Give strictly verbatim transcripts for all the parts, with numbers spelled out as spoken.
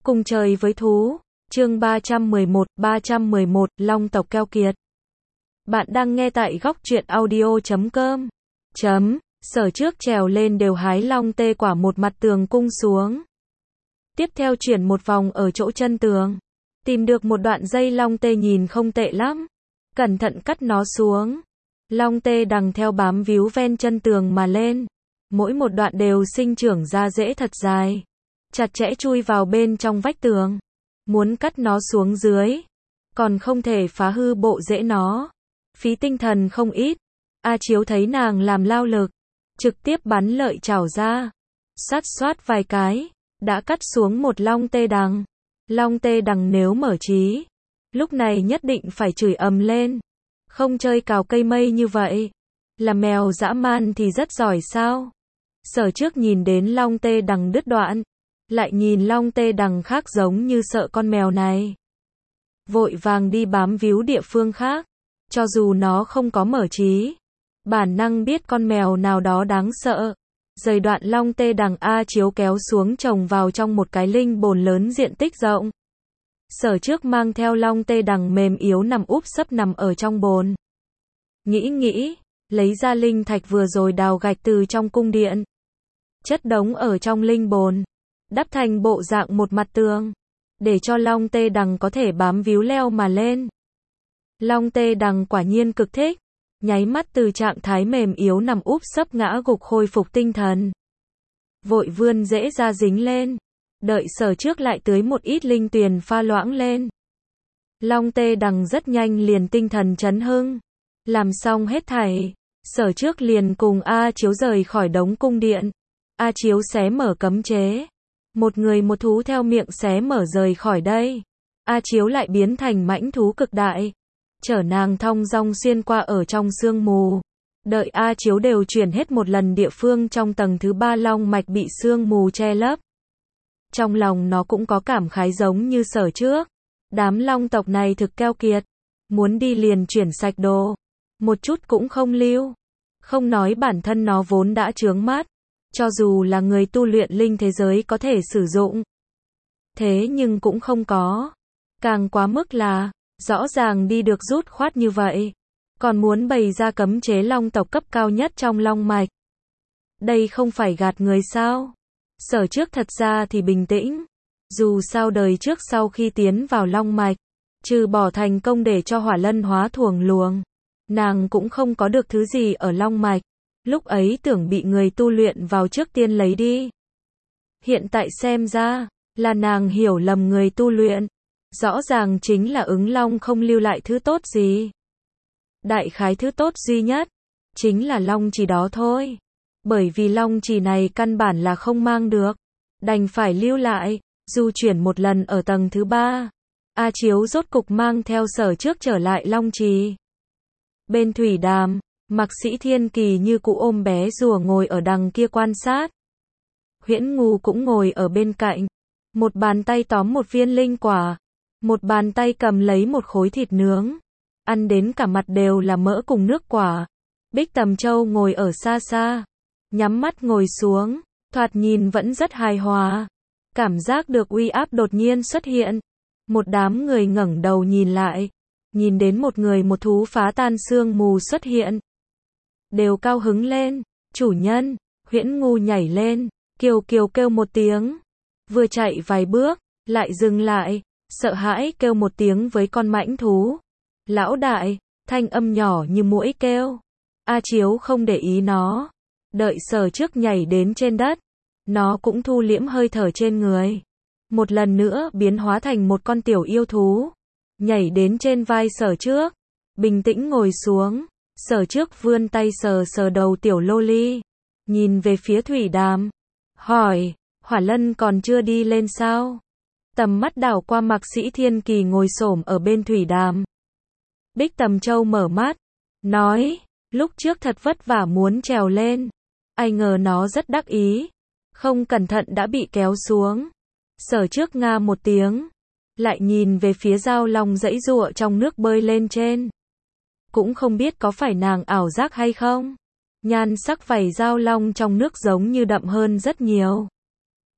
Cùng trời với thú. Chương ba trăm mười một, ba trăm mười một, Long tộc keo kiệt. Bạn đang nghe tại góc truyện audio chấm com. Chấm, Sở trước trèo lên đều hái long tê quả một mặt tường cung xuống. Tiếp theo chuyển một vòng ở chỗ chân tường. Tìm được một đoạn dây long tê nhìn không tệ lắm. Cẩn thận cắt nó xuống. Long tê đằng theo bám víu ven chân tường mà lên. Mỗi một đoạn đều sinh trưởng ra rễ thật dài. Chặt chẽ chui vào bên trong vách tường. Muốn cắt nó xuống dưới. Còn không thể phá hư bộ rễ nó. Phí tinh thần không ít. A Chiếu thấy nàng làm lao lực. Trực tiếp bắn lợi chảo ra. Sát xoát vài cái. Đã cắt xuống một long tê đằng. Long tê đằng nếu mở trí. Lúc này nhất định phải chửi ầm lên. Không chơi cào cây mây như vậy. Là mèo dã man thì rất giỏi sao? Sở trước nhìn đến long tê đằng đứt đoạn. Lại nhìn long tê đằng khác giống như sợ con mèo này. Vội vàng đi bám víu địa phương khác. Cho dù nó không có mở trí. Bản năng biết con mèo nào đó đáng sợ. Rời đoạn long tê đằng A Chiếu kéo xuống trồng vào trong một cái linh bồn lớn diện tích rộng. Sở trước mang theo long tê đằng mềm yếu nằm úp sấp nằm ở trong bồn. Nghĩ nghĩ, lấy ra linh thạch vừa rồi đào gạch từ trong cung điện. Chất đống ở trong linh bồn. Đắp thành bộ dạng một mặt tường. Để cho long tê đằng có thể bám víu leo mà lên. Long tê đằng quả nhiên cực thích. Nháy mắt từ trạng thái mềm yếu nằm úp sấp ngã gục khôi phục tinh thần. Vội vươn rễ ra dính lên. Đợi sở trước lại tưới một ít linh tuyền pha loãng lên. Long tê đằng rất nhanh liền tinh thần chấn hưng. Làm xong hết thảy. Sở trước liền cùng A Chiếu rời khỏi đống cung điện. A Chiếu xé mở cấm chế. Một người một thú theo miệng xé mở rời khỏi đây. A Chiếu lại biến thành mãnh thú cực đại. Chở nàng thong dong xuyên qua ở trong sương mù. Đợi A Chiếu đều chuyển hết một lần địa phương trong tầng thứ ba long mạch bị sương mù che lấp. Trong lòng nó cũng có cảm khái giống như sở trước. Đám long tộc này thực keo kiệt. Muốn đi liền chuyển sạch đồ. Một chút cũng không lưu. Không nói bản thân nó vốn đã chướng mắt. Cho dù là người tu luyện linh thế giới có thể sử dụng. Thế nhưng cũng không có. Càng quá mức là, rõ ràng đi được rút khoát như vậy. Còn muốn bày ra cấm chế long tộc cấp cao nhất trong long mạch. Đây không phải gạt người sao? Sở trước thật ra thì bình tĩnh. Dù sao đời trước sau khi tiến vào long mạch. Trừ bỏ thành công để cho hỏa lân hóa thuồng luồng. Nàng cũng không có được thứ gì ở long mạch. Lúc ấy tưởng bị người tu luyện vào trước tiên lấy đi. Hiện tại xem ra, là nàng hiểu lầm người tu luyện. Rõ ràng chính là ứng long không lưu lại thứ tốt gì. Đại khái thứ tốt duy nhất, chính là long chỉ đó thôi. Bởi vì long chỉ này căn bản là không mang được. Đành phải lưu lại, du chuyển một lần ở tầng thứ ba. A Chiếu rốt cục mang theo sở trước trở lại long trì. Bên thủy đàm. Mạc Sĩ Thiên Kỳ như cụ ôm bé rùa ngồi ở đằng kia quan sát. Huyễn Ngu cũng ngồi ở bên cạnh. Một bàn tay tóm một viên linh quả. Một bàn tay cầm lấy một khối thịt nướng. Ăn đến cả mặt đều là mỡ cùng nước quả. Bích Tầm Châu ngồi ở xa xa. Nhắm mắt ngồi xuống. Thoạt nhìn vẫn rất hài hòa. Cảm giác được uy áp đột nhiên xuất hiện. Một đám người ngẩng đầu nhìn lại. Nhìn đến một người một thú phá tan sương mù xuất hiện. Đều cao hứng lên. Chủ nhân. Huyễn Ngu nhảy lên. Kiều kiều kêu một tiếng. Vừa chạy vài bước. Lại dừng lại. Sợ hãi kêu một tiếng với con mãnh thú. Lão đại. Thanh âm nhỏ như muỗi kêu. A Chiếu không để ý nó. Đợi sở trước nhảy đến trên đất. Nó cũng thu liễm hơi thở trên người. Một lần nữa biến hóa thành một con tiểu yêu thú. Nhảy đến trên vai sở trước. Bình tĩnh ngồi xuống. Sở trước vươn tay sờ sờ đầu tiểu lô ly. Nhìn về phía thủy đàm. Hỏi, Hỏa Lân còn chưa đi lên sao? Tầm mắt đảo qua Mạc Sĩ Thiên Kỳ ngồi xổm ở bên thủy đàm. Bích Tầm Châu mở mắt. Nói, lúc trước thật vất vả muốn trèo lên. Ai ngờ nó rất đắc ý. Không cẩn thận đã bị kéo xuống. Sở trước nga một tiếng. Lại nhìn về phía Giao Long giãy giụa trong nước bơi lên trên. Cũng không biết có phải nàng ảo giác hay không. Nhan sắc vảy Giao Long trong nước giống như đậm hơn rất nhiều.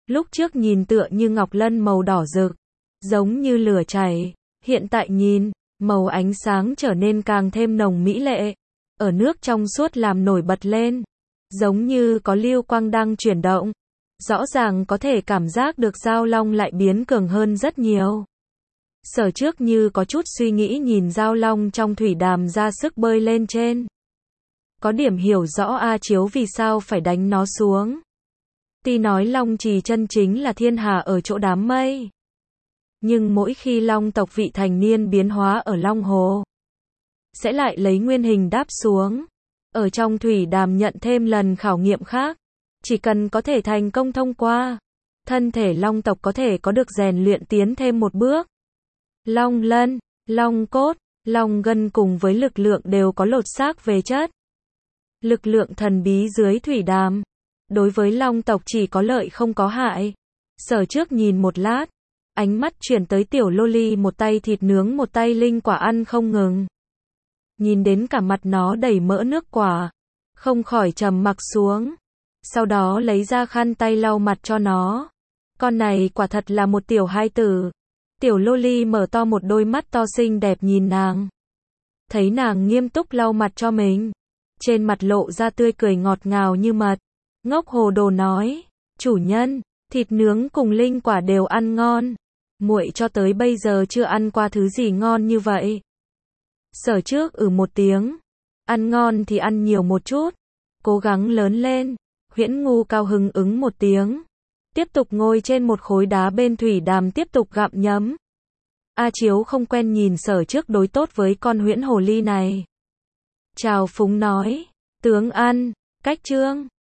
Lúc trước nhìn tựa như ngọc lân màu đỏ rực, giống như lửa chảy, hiện tại nhìn, màu ánh sáng trở nên càng thêm nồng mỹ lệ, ở nước trong suốt làm nổi bật lên, giống như có lưu quang đang chuyển động, rõ ràng có thể cảm giác được Giao Long lại biến cường hơn rất nhiều. Sở Trước như có chút suy nghĩ nhìn Giao Long trong thủy đàm ra sức bơi lên trên. Có điểm hiểu rõ A Chiếu vì sao phải đánh nó xuống. Tuy nói Long Trì chân chính là thiên hà ở chỗ đám mây, nhưng mỗi khi Long tộc vị thành niên biến hóa ở Long Hồ, sẽ lại lấy nguyên hình đáp xuống, ở trong thủy đàm nhận thêm lần khảo nghiệm khác. Chỉ cần có thể thành công thông qua, thân thể Long tộc có thể có được rèn luyện tiến thêm một bước. Long lân, long cốt, long gân cùng với lực lượng đều có lột xác về chất. Lực lượng thần bí dưới thủy đàm, đối với Long tộc chỉ có lợi không có hại. Sở Trước nhìn một lát, ánh mắt chuyển tới tiểu loli một tay thịt nướng một tay linh quả ăn không ngừng. Nhìn đến cả mặt nó đầy mỡ nước quả, không khỏi trầm mặc xuống. Sau đó lấy ra khăn tay lau mặt cho nó. Con này quả thật là một tiểu hai tử. Tiểu loli mở to một đôi mắt to xinh đẹp nhìn nàng. Thấy nàng nghiêm túc lau mặt cho mình, trên mặt lộ ra tươi cười ngọt ngào như mật. Ngốc hồ đồ nói, chủ nhân, thịt nướng cùng linh quả đều ăn ngon. Muội cho tới bây giờ chưa ăn qua thứ gì ngon như vậy. Sở Trước ừ một tiếng, ăn ngon thì ăn nhiều một chút, cố gắng lớn lên. Huyễn Ngu cao hứng ứng một tiếng, tiếp tục ngồi trên một khối đá bên thủy đàm tiếp tục gặm nhấm. A Chiếu không quen nhìn Sở Trước đối tốt với con huyễn hồ ly này. Chào phúng nói, tướng ăn, cách trương.